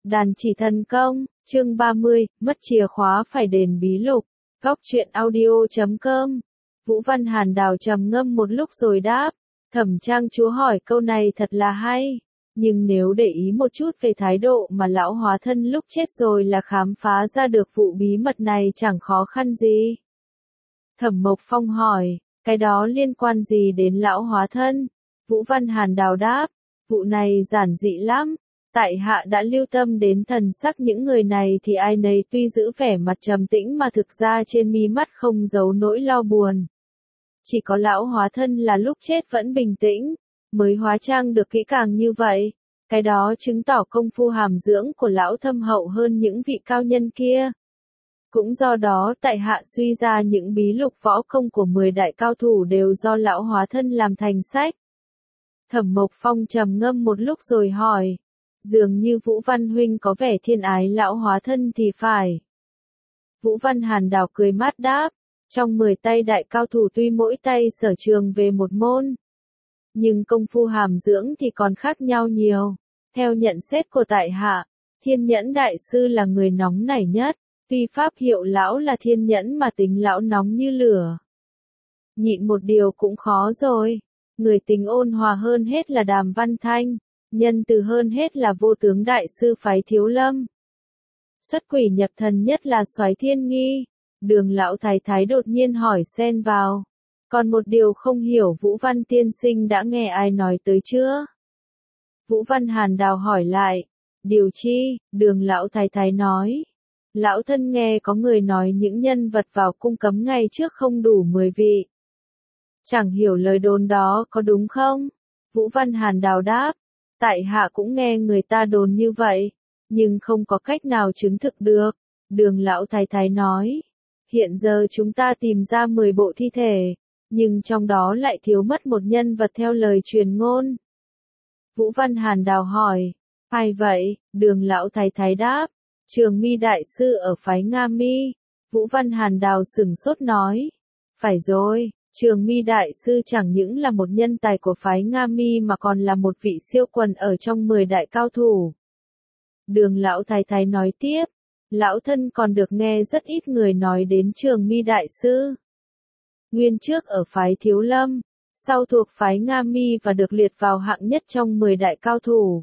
Đàn chỉ thần công, chương 30, mất chìa khóa phải đền bí lục. Góc truyện audio.com. Vũ Văn Hàn Đào trầm ngâm một lúc rồi đáp. Thẩm Trang Chúa hỏi câu này thật là hay. Nhưng nếu để ý một chút về thái độ mà lão hóa thân lúc chết rồi là khám phá ra được vụ bí mật này chẳng khó khăn gì. Thẩm Mộc Phong hỏi, cái đó liên quan gì đến lão hóa thân? Vũ Văn Hàn Đào đáp, vụ này giản dị lắm. Tại hạ đã lưu tâm đến thần sắc những người này thì ai nấy tuy giữ vẻ mặt trầm tĩnh mà thực ra trên mi mắt không giấu nỗi lo buồn. Chỉ có lão hóa thân là lúc chết vẫn bình tĩnh, mới hóa trang được kỹ càng như vậy. Cái đó chứng tỏ công phu hàm dưỡng của lão thâm hậu hơn những vị cao nhân kia. Cũng do đó tại hạ suy ra những bí lục võ công của 10 đại cao thủ đều do lão hóa thân làm thành sách. Thẩm Mộc Phong trầm ngâm một lúc rồi hỏi. Dường như Vũ Văn Huynh có vẻ thiên ái lão hóa thân thì phải. Vũ Văn Hàn Đào cười mát đáp. Trong 10 tay đại cao thủ tuy mỗi tay sở trường về một môn. Nhưng công phu hàm dưỡng thì còn khác nhau nhiều. Theo nhận xét của tại hạ, Thiên Nhẫn Đại Sư là người nóng nảy nhất. Tuy pháp hiệu lão là Thiên Nhẫn mà tính lão nóng như lửa. Nhịn một điều cũng khó rồi. Người tình ôn hòa hơn hết là Đàm Văn Thanh. Nhân từ hơn hết là Vô Tướng Đại Sư phái Thiếu Lâm. Xuất quỷ nhập thần nhất là Soái Thiên Nghi. Đường lão thái thái đột nhiên hỏi xen vào. Còn một điều không hiểu Vũ Văn tiên sinh đã nghe ai nói tới chưa? Vũ Văn Hàn Đào hỏi lại. Điều chi? Đường lão thái thái nói. Lão thân nghe có người nói những nhân vật vào cung cấm ngày trước không đủ 10 vị. Chẳng hiểu lời đồn đó có đúng không? Vũ Văn Hàn Đào đáp. Tại hạ cũng nghe người ta đồn như vậy, nhưng không có cách nào chứng thực được. Đường lão thái thái nói, hiện giờ chúng ta tìm ra 10 bộ thi thể, nhưng trong đó lại thiếu mất một nhân vật theo lời truyền ngôn. Vũ Văn Hàn Đào hỏi, ai vậy? Đường lão thái thái đáp, Trường Mi Đại Sư ở phái Nga Mi. Vũ Văn Hàn Đào sửng sốt nói, phải rồi. Trường Mi Đại Sư chẳng những là một nhân tài của phái Nga Mi mà còn là một vị siêu quần ở trong 10 đại cao thủ. Đường lão thái thái nói tiếp, lão thân còn được nghe rất ít người nói đến Trường Mi Đại Sư. Nguyên trước ở phái Thiếu Lâm, sau thuộc phái Nga Mi và được liệt vào hạng nhất trong 10 đại cao thủ.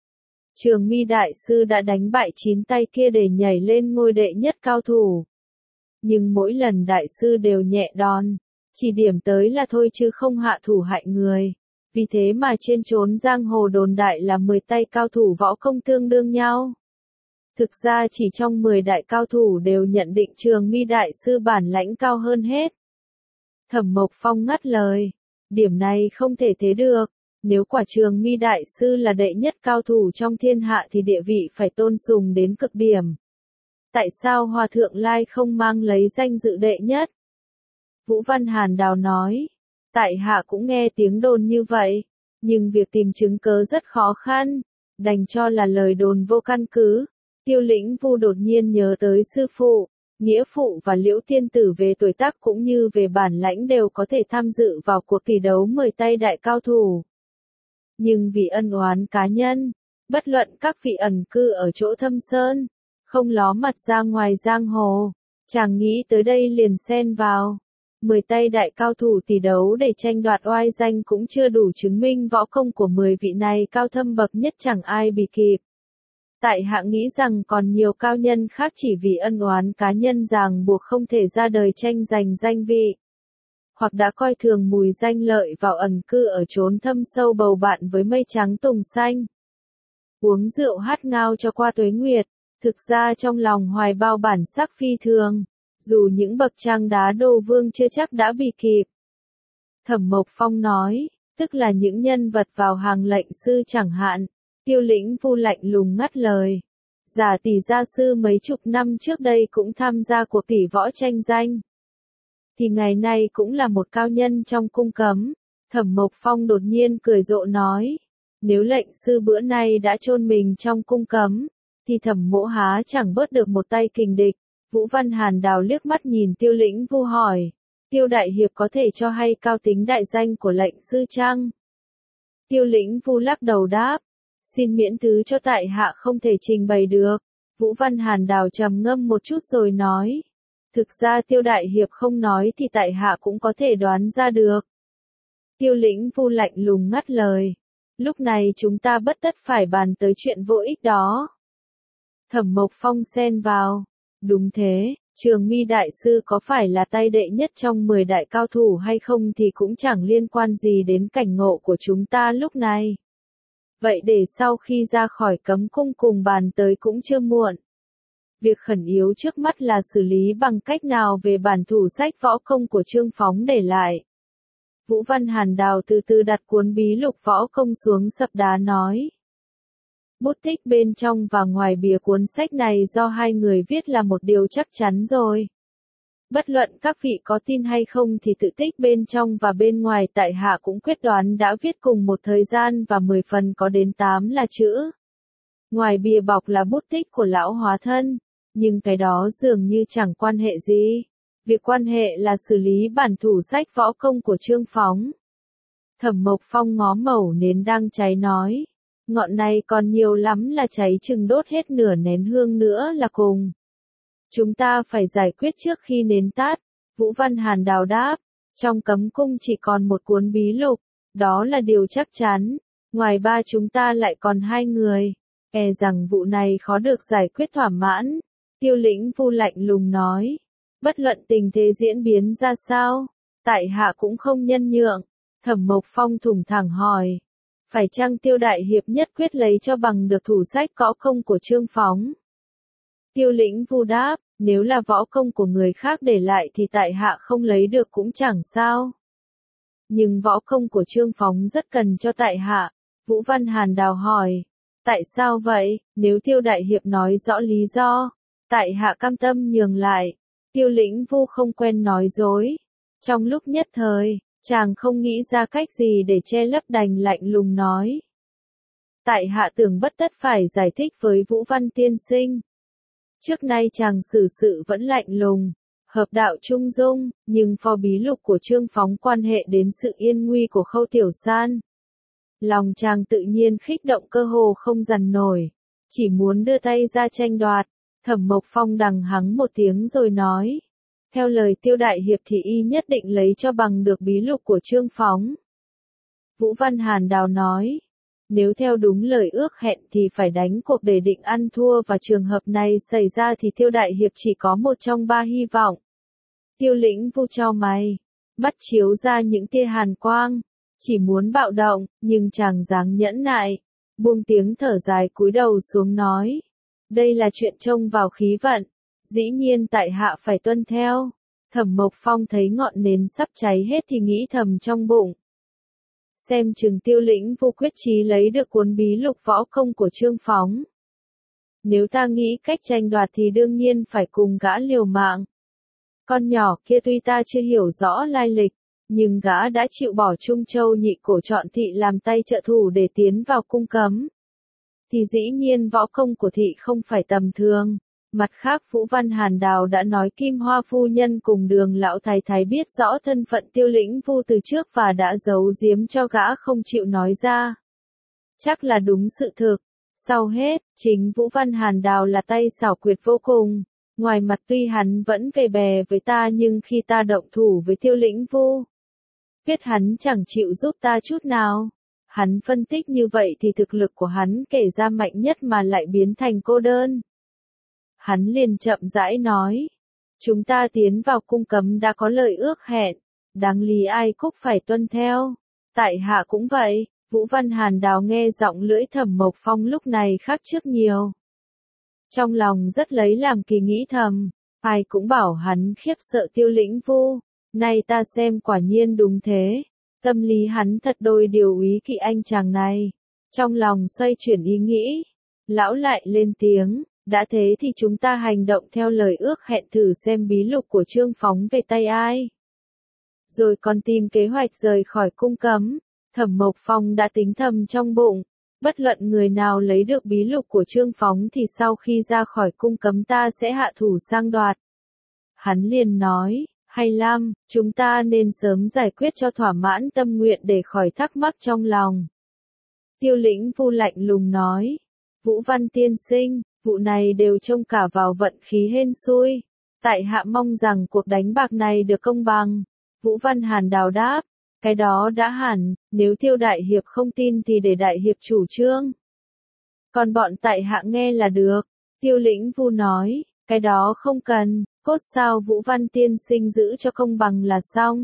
Trường Mi Đại Sư đã đánh bại 9 tay kia để nhảy lên ngôi đệ nhất cao thủ. Nhưng mỗi lần Đại Sư đều nhẹ đòn. Chỉ điểm tới là thôi chứ không hạ thủ hại người. Vì thế mà trên chốn giang hồ đồn đại là 10 tay cao thủ võ công tương đương nhau. Thực ra chỉ trong 10 đại cao thủ đều nhận định Trường Mi Đại Sư bản lãnh cao hơn hết. Thẩm Mộc Phong ngắt lời. Điểm này không thể thế được. Nếu quả Trường Mi Đại Sư là đệ nhất cao thủ trong thiên hạ thì địa vị phải tôn sùng đến cực điểm. Tại sao Hòa Thượng Lai không mang lấy danh dự đệ nhất? Vũ Văn Hàn Đào nói, tại hạ cũng nghe tiếng đồn như vậy, nhưng việc tìm chứng cớ rất khó khăn, đành cho là lời đồn vô căn cứ. Tiêu Lĩnh Vu đột nhiên nhớ tới sư phụ, nghĩa phụ và Liễu Tiên Tử về tuổi tác cũng như về bản lãnh đều có thể tham dự vào cuộc tỷ đấu 10 tay đại cao thủ. Nhưng vì ân oán cá nhân, bất luận các vị ẩn cư ở chỗ Thâm Sơn, không ló mặt ra ngoài giang hồ, chàng nghĩ tới đây liền xen vào. 10 tay đại cao thủ tỷ đấu để tranh đoạt oai danh cũng chưa đủ chứng minh võ công của 10 vị này cao thâm bậc nhất chẳng ai bì kịp. Tại hạ nghĩ rằng còn nhiều cao nhân khác chỉ vì ân oán cá nhân ràng buộc không thể ra đời tranh giành danh vị. Hoặc đã coi thường mùi danh lợi vào ẩn cư ở chốn thâm sâu bầu bạn với mây trắng tùng xanh. Uống rượu hát ngao cho qua tuế nguyệt, thực ra trong lòng hoài bao bản sắc phi thường. Dù những bậc trang đá đô vương chưa chắc đã bị kịp. Thẩm Mộc Phong nói, tức là những nhân vật vào hàng lệnh sư chẳng hạn. Tiêu Lĩnh Vu lạnh lùng ngắt lời. Giả tỷ gia sư mấy chục năm trước đây cũng tham gia cuộc tỷ võ tranh danh. Thì ngày nay cũng là một cao nhân trong cung cấm. Thẩm Mộc Phong đột nhiên cười rộ nói. Nếu lệnh sư bữa nay đã chôn mình trong cung cấm, thì Thẩm Mỗ há chẳng bớt được một tay kình địch. Vũ Văn Hàn Đào liếc mắt nhìn Tiêu Lĩnh Vu hỏi, Tiêu Đại Hiệp có thể cho hay cao tính đại danh của lệnh sư chăng? Tiêu Lĩnh Vu lắc đầu đáp, Xin miễn thứ cho tại hạ không thể trình bày được. Vũ Văn Hàn Đào trầm ngâm một chút rồi nói. Thực ra Tiêu đại hiệp không nói thì tại hạ cũng có thể đoán ra được. Tiêu Lĩnh Vu lạnh lùng ngắt lời. Lúc này chúng ta bất tất phải bàn tới chuyện vô ích đó. Thẩm Mộc Phong xen vào. Đúng thế, Trường Mi đại sư có phải là tay đệ nhất trong 10 đại cao thủ hay không thì cũng chẳng liên quan gì đến cảnh ngộ của chúng ta lúc này. Vậy để sau khi ra khỏi cấm cung cùng bàn tới cũng chưa muộn. Việc khẩn yếu trước mắt là xử lý bằng cách nào về bản thủ sách võ công của Trương Phóng để lại. Vũ Văn Hàn Đào từ từ đặt cuốn bí lục võ công xuống sập đá nói. Bút tích bên trong và ngoài bìa cuốn sách này do hai người viết là một điều chắc chắn rồi. Bất luận các vị có tin hay không thì tự tích bên trong và bên ngoài tại hạ cũng quyết đoán đã viết cùng một thời gian và 10 phần có đến 8 là chữ. Ngoài bìa bọc là bút tích của lão hóa thân, nhưng cái đó dường như chẳng quan hệ gì. Việc quan hệ là xử lý bản thủ sách võ công của Trương Phóng. Thẩm Mộc Phong ngó mẩu nến đang cháy nói. Ngọn này còn nhiều lắm là cháy chừng đốt hết nửa nén hương nữa là cùng. Chúng ta phải giải quyết trước khi nến tắt. Vũ Văn Hàn Đào đáp. Trong cấm cung chỉ còn một cuốn bí lục. Đó là điều chắc chắn. Ngoài ba chúng ta lại còn 2 người. E rằng vụ này khó được giải quyết thỏa mãn. Tiêu Lĩnh Vu lạnh lùng nói. Bất luận tình thế diễn biến ra sao. Tại hạ cũng không nhân nhượng. Thẩm Mộc Phong thủng thẳng hỏi. Phải chăng Tiêu đại hiệp nhất quyết lấy cho bằng được thủ sách võ công của Trương Phóng? Tiêu Lĩnh Vu đáp, nếu là võ công của người khác để lại thì tại hạ không lấy được cũng chẳng sao. Nhưng võ công của Trương Phóng rất cần cho tại hạ. Vũ Văn Hàn Đào hỏi. Tại sao vậy? Nếu Tiêu đại hiệp nói rõ lý do, tại hạ cam tâm nhường lại. Tiêu Lĩnh Vu không quen nói dối. Trong lúc nhất thời, chàng không nghĩ ra cách gì để che lấp đành lạnh lùng nói. Tại hạ tưởng bất tất phải giải thích với Vũ Văn tiên sinh. Trước nay chàng xử sự vẫn lạnh lùng, hợp đạo trung dung, nhưng phò bí lục của Trương Phóng quan hệ đến sự yên nguy của Khâu Tiểu San. Lòng chàng tự nhiên khích động cơ hồ không dằn nổi, chỉ muốn đưa tay ra tranh đoạt. Thẩm Mộc Phong đằng hắng một tiếng rồi nói. Theo lời Tiêu đại hiệp thì y nhất định lấy cho bằng được bí lục của Trương Phóng. Vũ Văn Hàn Đào nói. Nếu theo đúng lời ước hẹn thì phải đánh cuộc để định ăn thua và trường hợp này xảy ra thì Tiêu đại hiệp chỉ có một trong 3 hy vọng. Tiêu Lĩnh Vu chau mày, mắt chiếu ra những tia hàn quang, chỉ muốn bạo động, nhưng chàng dáng nhẫn nại, buông tiếng thở dài cúi đầu xuống nói. Đây là chuyện trông vào khí vận, dĩ nhiên tại hạ phải tuân theo. Thẩm Mộc Phong thấy ngọn nến sắp cháy hết thì nghĩ thầm trong bụng. Xem chừng Tiêu Lĩnh Vu quyết chí lấy được cuốn bí lục võ công của Trương Phóng. Nếu ta nghĩ cách tranh đoạt thì đương nhiên phải cùng gã liều mạng. Con nhỏ kia tuy ta chưa hiểu rõ lai lịch, nhưng gã đã chịu bỏ Trung Châu Nhị Cổ Trọn Thị làm tay trợ thủ để tiến vào cung cấm. Thì dĩ nhiên võ công của thị không phải tầm thường. Mặt khác Vũ Văn Hàn Đào đã nói Kim Hoa phu nhân cùng Đường lão thái thái biết rõ thân phận Tiêu Lĩnh Vu từ trước và đã giấu giếm cho gã không chịu nói ra. Chắc là đúng sự thực. Sau hết, chính Vũ Văn Hàn Đào là tay xảo quyệt vô cùng. Ngoài mặt tuy hắn vẫn về bè với ta nhưng khi ta động thủ với Tiêu Lĩnh Vu, biết hắn chẳng chịu giúp ta chút nào. Hắn phân tích như vậy thì thực lực của hắn kể ra mạnh nhất mà lại biến thành cô đơn. Hắn liền chậm rãi nói. Chúng ta tiến vào cung cấm đã có lời ước hẹn. Đáng lý ai cũng phải tuân theo. Tại hạ cũng vậy. Vũ Văn Hàn Đào nghe giọng lưỡi Thẩm Mộc Phong lúc này khác trước nhiều. Trong lòng rất lấy làm kỳ nghĩ thầm. Ai cũng bảo hắn khiếp sợ Tiêu Lĩnh Vu. Nay ta xem quả nhiên đúng thế. Tâm lý hắn thật đôi điều úy kỵ anh chàng này. Trong lòng xoay chuyển ý nghĩ. Lão lại lên tiếng. Đã thế thì chúng ta hành động theo lời ước hẹn thử xem bí lục của Trương Phóng về tay ai. Rồi còn tìm kế hoạch rời khỏi cung cấm. Thẩm Mộc Phong đã tính thầm trong bụng. Bất luận người nào lấy được bí lục của Trương Phóng thì sau khi ra khỏi cung cấm ta sẽ hạ thủ sang đoạt. Hắn liền nói, hay lắm, chúng ta nên sớm giải quyết cho thỏa mãn tâm nguyện để khỏi thắc mắc trong lòng. Tiêu Lĩnh Vu lạnh lùng nói. Vũ Văn tiên sinh, vụ này đều trông cả vào vận khí hên xui. Tại hạ mong rằng cuộc đánh bạc này được công bằng. Vũ Văn Hàn Đào đáp. Cái đó đã hẳn, nếu Tiêu đại hiệp không tin thì để đại hiệp chủ trương. Còn bọn tại hạ nghe là được. Tiêu Lĩnh Vu nói, cái đó không cần, cốt sao Vũ Văn tiên sinh giữ cho công bằng là xong.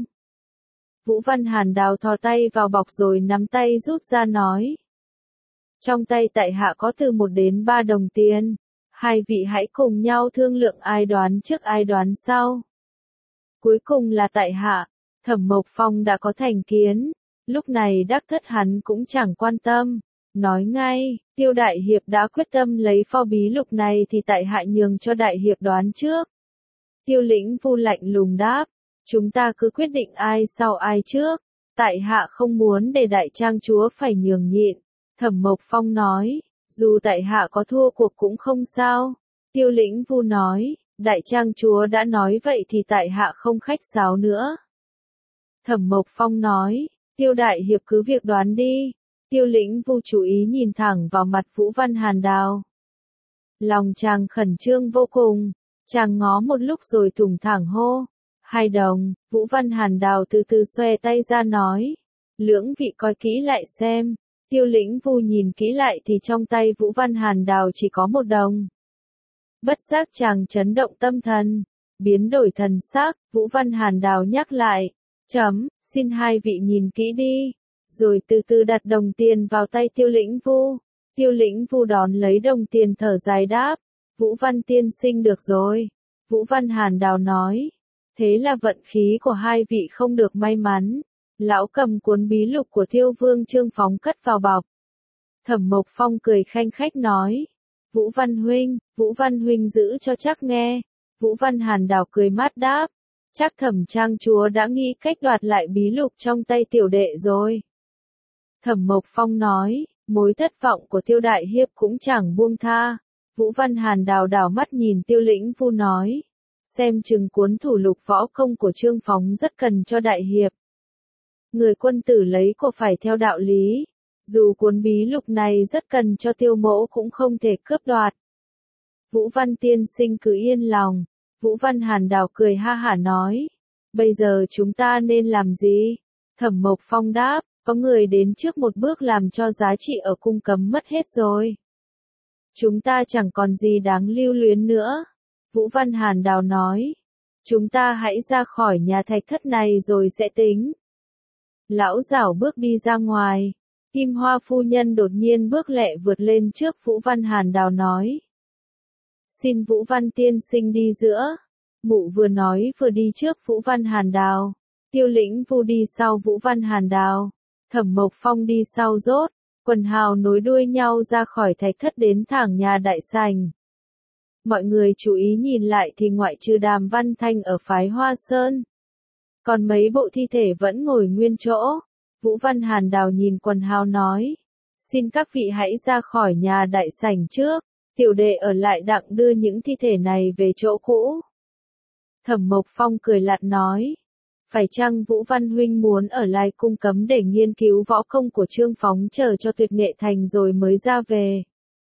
Vũ Văn Hàn Đào thò tay vào bọc rồi nắm tay rút ra nói. Trong tay tại hạ có từ 1 đến 3 đồng tiền. Hai vị hãy cùng nhau thương lượng ai đoán trước ai đoán sau. Cuối cùng là tại hạ. Thẩm Mộc Phong đã có thành kiến. Lúc này Đắc Thất hắn cũng chẳng quan tâm. Nói ngay, Tiêu đại hiệp đã quyết tâm lấy pho bí lục này thì tại hạ nhường cho đại hiệp đoán trước. Tiêu Lĩnh Vu lạnh lùng đáp. Chúng ta cứ quyết định ai sau ai trước. Tại hạ không muốn để đại trang chúa phải nhường nhịn. Thẩm Mộc Phong nói, dù tại hạ có thua cuộc cũng không sao. Tiêu Lĩnh Vu nói, đại trang chúa đã nói vậy thì tại hạ không khách sáo nữa. Thẩm Mộc Phong nói, Tiêu đại hiệp cứ việc đoán đi. Tiêu Lĩnh Vu chú ý nhìn thẳng vào mặt Vũ Văn Hàn Đào. Lòng chàng khẩn trương vô cùng, chàng ngó một lúc rồi thủng thẳng hô. 2 đồng, Vũ Văn Hàn Đào từ từ xòe tay ra nói. Lưỡng vị coi kỹ lại xem. Tiêu Lĩnh Vu nhìn kỹ lại thì trong tay Vũ Văn Hàn Đào chỉ có 1 đồng. Bất giác chàng chấn động tâm thần, biến đổi thần sắc, Vũ Văn Hàn Đào nhắc lại. Xin hai vị nhìn kỹ đi. Rồi từ từ đặt đồng tiền vào tay Tiêu Lĩnh Vu. Tiêu Lĩnh Vu đón lấy đồng tiền thở dài đáp. Vũ Văn tiên sinh được rồi. Vũ Văn Hàn Đào nói. Thế là vận khí của hai vị không được may mắn. Lão cầm cuốn bí lục của Thiêu Vương Trương Phóng cất vào bọc. Thẩm Mộc Phong cười khanh khách nói. Vũ Văn huynh giữ cho chắc nghe. Vũ Văn Hàn Đào cười mát đáp. Chắc Thẩm trang chúa đã nghĩ cách đoạt lại bí lục trong tay tiểu đệ rồi. Thẩm Mộc Phong nói, mối thất vọng của Tiêu đại hiệp cũng chẳng buông tha. Vũ Văn Hàn Đào đảo mắt nhìn Tiêu Lĩnh Vu nói. Xem chừng cuốn thủ lục võ công của Trương Phóng rất cần cho đại hiệp. Người quân tử lấy của phải theo đạo lý. Dù cuốn bí lục này rất cần cho Tiêu mỗ cũng không thể cướp đoạt. Vũ Văn tiên sinh cứ yên lòng. Vũ Văn Hàn Đào cười ha hả nói. Bây giờ chúng ta nên làm gì? Thẩm Mộc Phong đáp. Có người đến trước một bước làm cho giá trị ở cung cấm mất hết rồi. Chúng ta chẳng còn gì đáng lưu luyến nữa. Vũ Văn Hàn Đào nói. Chúng ta hãy ra khỏi nhà thạch thất này rồi sẽ tính. Lão giảo bước đi ra ngoài. Kim Hoa phu nhân đột nhiên bước lẹ vượt lên trước Vũ Văn Hàn Đào nói. Xin Vũ Văn tiên sinh đi giữa. Mụ vừa nói vừa đi trước Vũ Văn Hàn Đào. Tiêu Lĩnh Vu đi sau Vũ Văn Hàn Đào. Thẩm Mộc Phong đi sau rốt. Quần hào nối đuôi nhau ra khỏi thạch thất đến thẳng nhà đại sảnh. Mọi người chú ý nhìn lại thì ngoại trừ Đàm Văn Thanh ở phái Hoa Sơn. Còn mấy bộ thi thể vẫn ngồi nguyên chỗ. Vũ Văn Hàn Đào nhìn quần hào nói. Xin các vị hãy ra khỏi nhà đại sảnh trước. Tiểu đệ ở lại đặng đưa những thi thể này về chỗ cũ. Thẩm Mộc Phong cười lạt nói. Phải chăng Vũ Văn huynh muốn ở lại cung cấm để nghiên cứu võ công của Trương Phóng chờ cho tuyệt nghệ thành rồi mới ra về?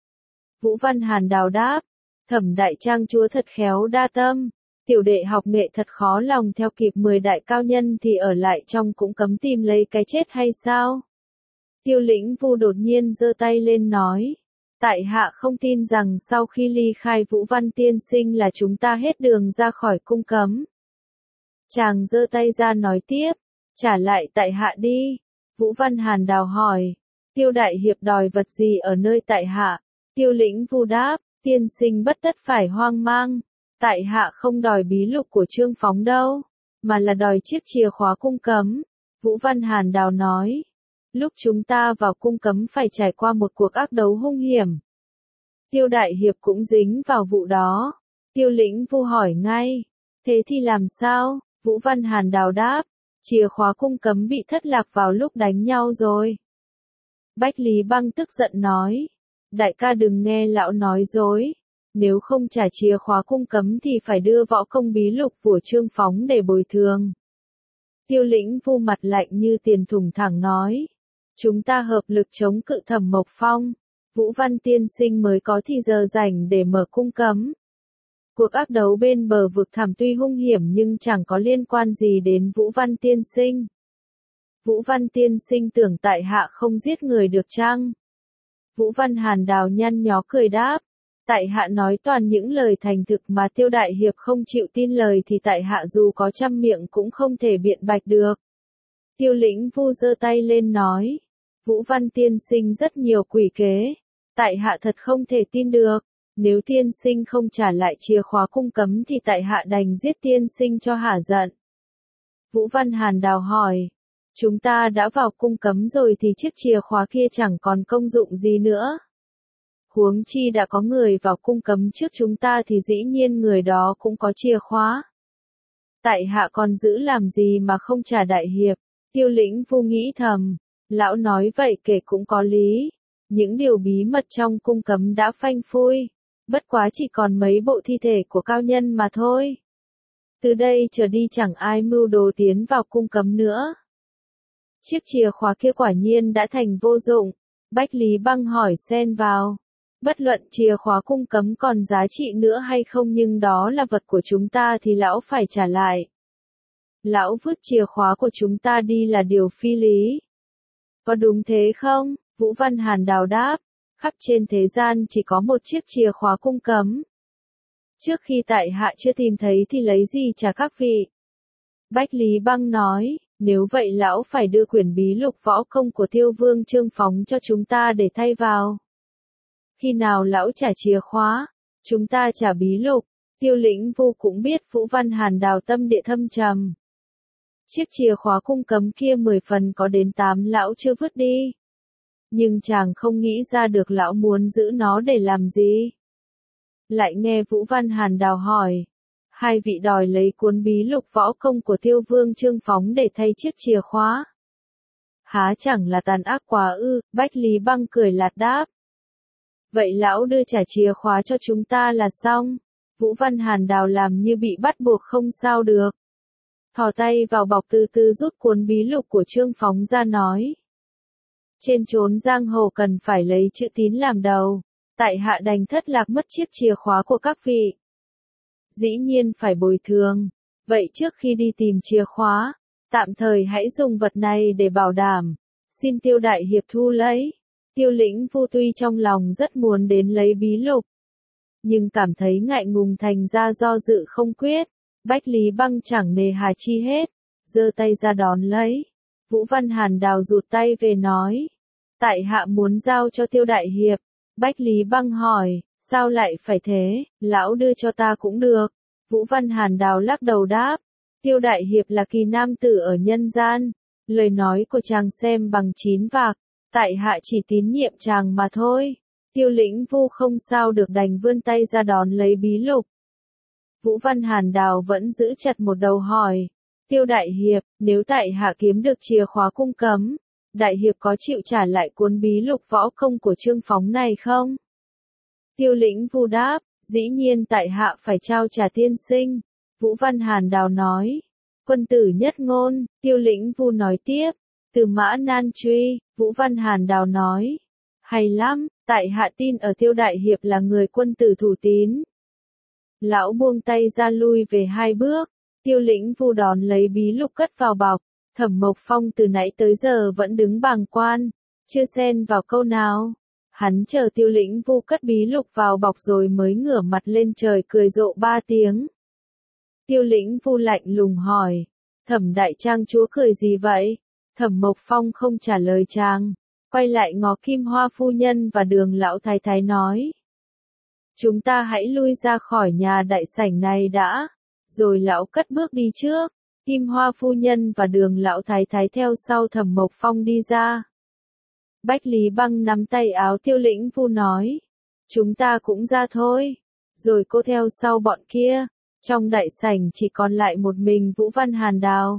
Vũ Văn Hàn Đào đáp. Thẩm đại trang chúa thật khéo đa tâm. Tiểu đệ học nghệ thật khó lòng theo kịp 10 đại cao nhân thì ở lại trong cũng cấm tìm lấy cái chết hay sao? Tiêu Lĩnh Vu đột nhiên giơ tay lên nói. Tại hạ không tin rằng sau khi ly khai Vũ Văn tiên sinh là chúng ta hết đường ra khỏi cung cấm. Chàng giơ tay ra nói tiếp. Trả lại tại hạ đi. Vũ Văn Hàn Đào hỏi. Tiêu đại hiệp đòi vật gì ở nơi tại hạ? Tiêu Lĩnh Vu đáp. Tiên sinh bất tất phải hoang mang. Tại hạ không đòi bí lục của Trương Phóng đâu. Mà là đòi chiếc chìa khóa cung cấm. Vũ Văn Hàn Đào nói. Lúc chúng ta vào cung cấm phải trải qua một cuộc ác đấu hung hiểm. Tiêu đại hiệp cũng dính vào vụ đó. Tiêu Lĩnh Vu hỏi ngay. Thế thì làm sao? Vũ Văn Hàn Đào đáp. Chìa khóa cung cấm bị thất lạc vào lúc đánh nhau rồi. Bách Lý Băng tức giận nói. Đại ca đừng nghe lão nói dối. Nếu không trả chìa khóa cung cấm thì phải đưa võ công bí lục của Trương Phóng để bồi thường. Tiêu Lĩnh Vu mặt lạnh như tiền thủng thẳng nói. Chúng ta hợp lực chống cự Thẩm Mộc Phong. Vũ Văn tiên sinh mới có thì giờ rảnh để mở cung cấm. Cuộc ác đấu bên bờ vực thẳm tuy hung hiểm nhưng chẳng có liên quan gì đến Vũ Văn tiên sinh. Vũ Văn tiên sinh tưởng tại hạ không giết người được chăng? Vũ Văn Hàn Đào nhăn nhó cười đáp. Tại hạ nói toàn những lời thành thực mà Tiêu đại hiệp không chịu tin lời thì tại hạ dù có trăm miệng cũng không thể biện bạch được. Tiêu Lĩnh Vu giơ tay lên nói. Vũ Văn tiên sinh rất nhiều quỷ kế. Tại hạ thật không thể tin được. Nếu tiên sinh không trả lại chìa khóa cung cấm thì tại hạ đành giết tiên sinh cho hả giận. Vũ Văn Hàn Đào hỏi. Chúng ta đã vào cung cấm rồi thì chiếc chìa khóa kia chẳng còn công dụng gì nữa. Huống chi đã có người vào cung cấm trước chúng ta thì dĩ nhiên người đó cũng có chìa khóa. Tại hạ còn giữ làm gì mà không trả đại hiệp. Tiêu Lĩnh Vu nghĩ thầm. Lão nói vậy kể cũng có lý. Những điều bí mật trong cung cấm đã phanh phui. Bất quá chỉ còn mấy bộ thi thể của cao nhân mà thôi. Từ đây trở đi chẳng ai mưu đồ tiến vào cung cấm nữa. Chiếc chìa khóa kia quả nhiên đã thành vô dụng. Bách Lý Băng hỏi xen vào. Bất luận chìa khóa cung cấm còn giá trị nữa hay không nhưng đó là vật của chúng ta thì lão phải trả lại. Lão vứt chìa khóa của chúng ta đi là điều phi lý. Có đúng thế không? Vũ Văn Hàn Đào đáp. Khắp trên thế gian chỉ có một chiếc chìa khóa cung cấm. Trước khi tại hạ chưa tìm thấy thì lấy gì trả các vị? Bách Lý Băng nói, nếu vậy lão phải đưa quyển bí lục võ công của Tiêu Vương Chương Phóng cho chúng ta để thay vào. Khi nào lão trả chìa khóa, chúng ta trả bí lục. Tiêu Lĩnh Vu cũng biết Vũ Văn Hàn Đào tâm địa thâm trầm. Chiếc chìa khóa cung cấm kia 10 phần có đến 8 lão chưa vứt đi. Nhưng chàng không nghĩ ra được lão muốn giữ nó để làm gì. Lại nghe Vũ Văn Hàn Đào hỏi. Hai vị đòi lấy cuốn bí lục võ công của Tiêu Vương Chương Phóng để thay chiếc chìa khóa. Há chẳng là tàn ác quá ư? Bách Lý Băng cười lạt đáp. Vậy lão đưa trả chìa khóa cho chúng ta là xong. Vũ Văn Hàn Đào làm như bị bắt buộc không sao được. Thò tay vào bọc từ từ rút cuốn bí lục của Chương Phóng ra nói. Trên chốn giang hồ cần phải lấy chữ tín làm đầu. Tại hạ đành thất lạc mất chiếc chìa khóa của các vị. Dĩ nhiên phải bồi thường. Vậy trước khi đi tìm chìa khóa, tạm thời hãy dùng vật này để bảo đảm. Xin Tiêu đại hiệp thu lấy. Tiêu Lĩnh Vu tuy trong lòng rất muốn đến lấy bí lục, nhưng cảm thấy ngại ngùng thành ra do dự không quyết. Bách Lý Băng chẳng nề hà chi hết, giơ tay ra đón lấy. Vũ Văn Hàn Đào rụt tay về nói. Tại hạ muốn giao cho Tiêu đại hiệp. Bách Lý Băng hỏi, sao lại phải thế, lão đưa cho ta cũng được. Vũ Văn Hàn Đào lắc đầu đáp. Tiêu đại hiệp là kỳ nam tử ở nhân gian. Lời nói của chàng xem bằng 9 vạc. Tại hạ chỉ tín nhiệm chàng mà thôi. Tiêu Lĩnh Vu không sao được đành vươn tay ra đón lấy bí lục. Vũ Văn Hàn Đào vẫn giữ chặt một đầu hỏi. Tiêu đại hiệp, nếu tại hạ kiếm được chìa khóa cung cấm, đại hiệp có chịu trả lại cuốn bí lục võ công của Chương Phóng này không? Tiêu Lĩnh Vu đáp, dĩ nhiên tại hạ phải trao trả tiên sinh. Vũ Văn Hàn Đào nói. Quân tử nhất ngôn, Tiêu Lĩnh Vu nói tiếp. Từ Mã Nan Truy, Vũ Văn Hàn Đào nói. Hay lắm, tại hạ tin ở Tiêu đại hiệp là người quân tử thủ tín. Lão buông tay ra lui về 2 bước. Tiêu Lĩnh Vu đón lấy bí lục cất vào bọc. Thẩm Mộc Phong từ nãy tới giờ vẫn đứng bàng quan, chưa xen vào câu nào. Hắn chờ Tiêu Lĩnh Vu cất bí lục vào bọc rồi mới ngửa mặt lên trời cười rộ 3 tiếng. Tiêu Lĩnh Vu lạnh lùng hỏi. Thẩm đại trang chúa cười gì vậy? Thẩm Mộc Phong không trả lời chàng. Quay lại ngó Kim Hoa phu nhân và Đường lão thái thái nói. Chúng ta hãy lui ra khỏi nhà đại sảnh này đã. Rồi lão cất bước đi trước. Kim Hoa phu nhân và Đường lão thái thái theo sau Thẩm Mộc Phong đi ra. Bách Lý Băng nắm tay áo Tiêu Lĩnh Vu nói. Chúng ta cũng ra thôi. Rồi cô theo sau bọn kia. Trong đại sảnh chỉ còn lại một mình Vũ Văn Hàn Đào.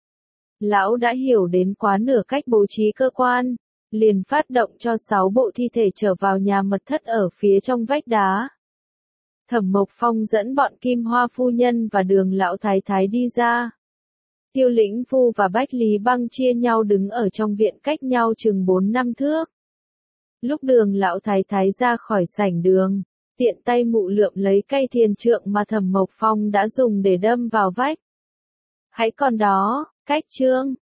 Lão đã hiểu đến quá nửa cách bố trí cơ quan. Liền phát động cho 6 bộ thi thể trở vào nhà mật thất ở phía trong vách đá. Thẩm Mộc Phong dẫn bọn Kim Hoa phu nhân và Đường lão thái thái đi ra. Tiêu Lĩnh Phu và Bách Lý Băng chia nhau đứng ở trong viện cách nhau chừng 4 năm thước. Lúc Đường lão thái thái ra khỏi sảnh đường, tiện tay mụ lượm lấy cây thiền trượng mà Thẩm Mộc Phong đã dùng để đâm vào vách. Hãy còn đó, cách chương.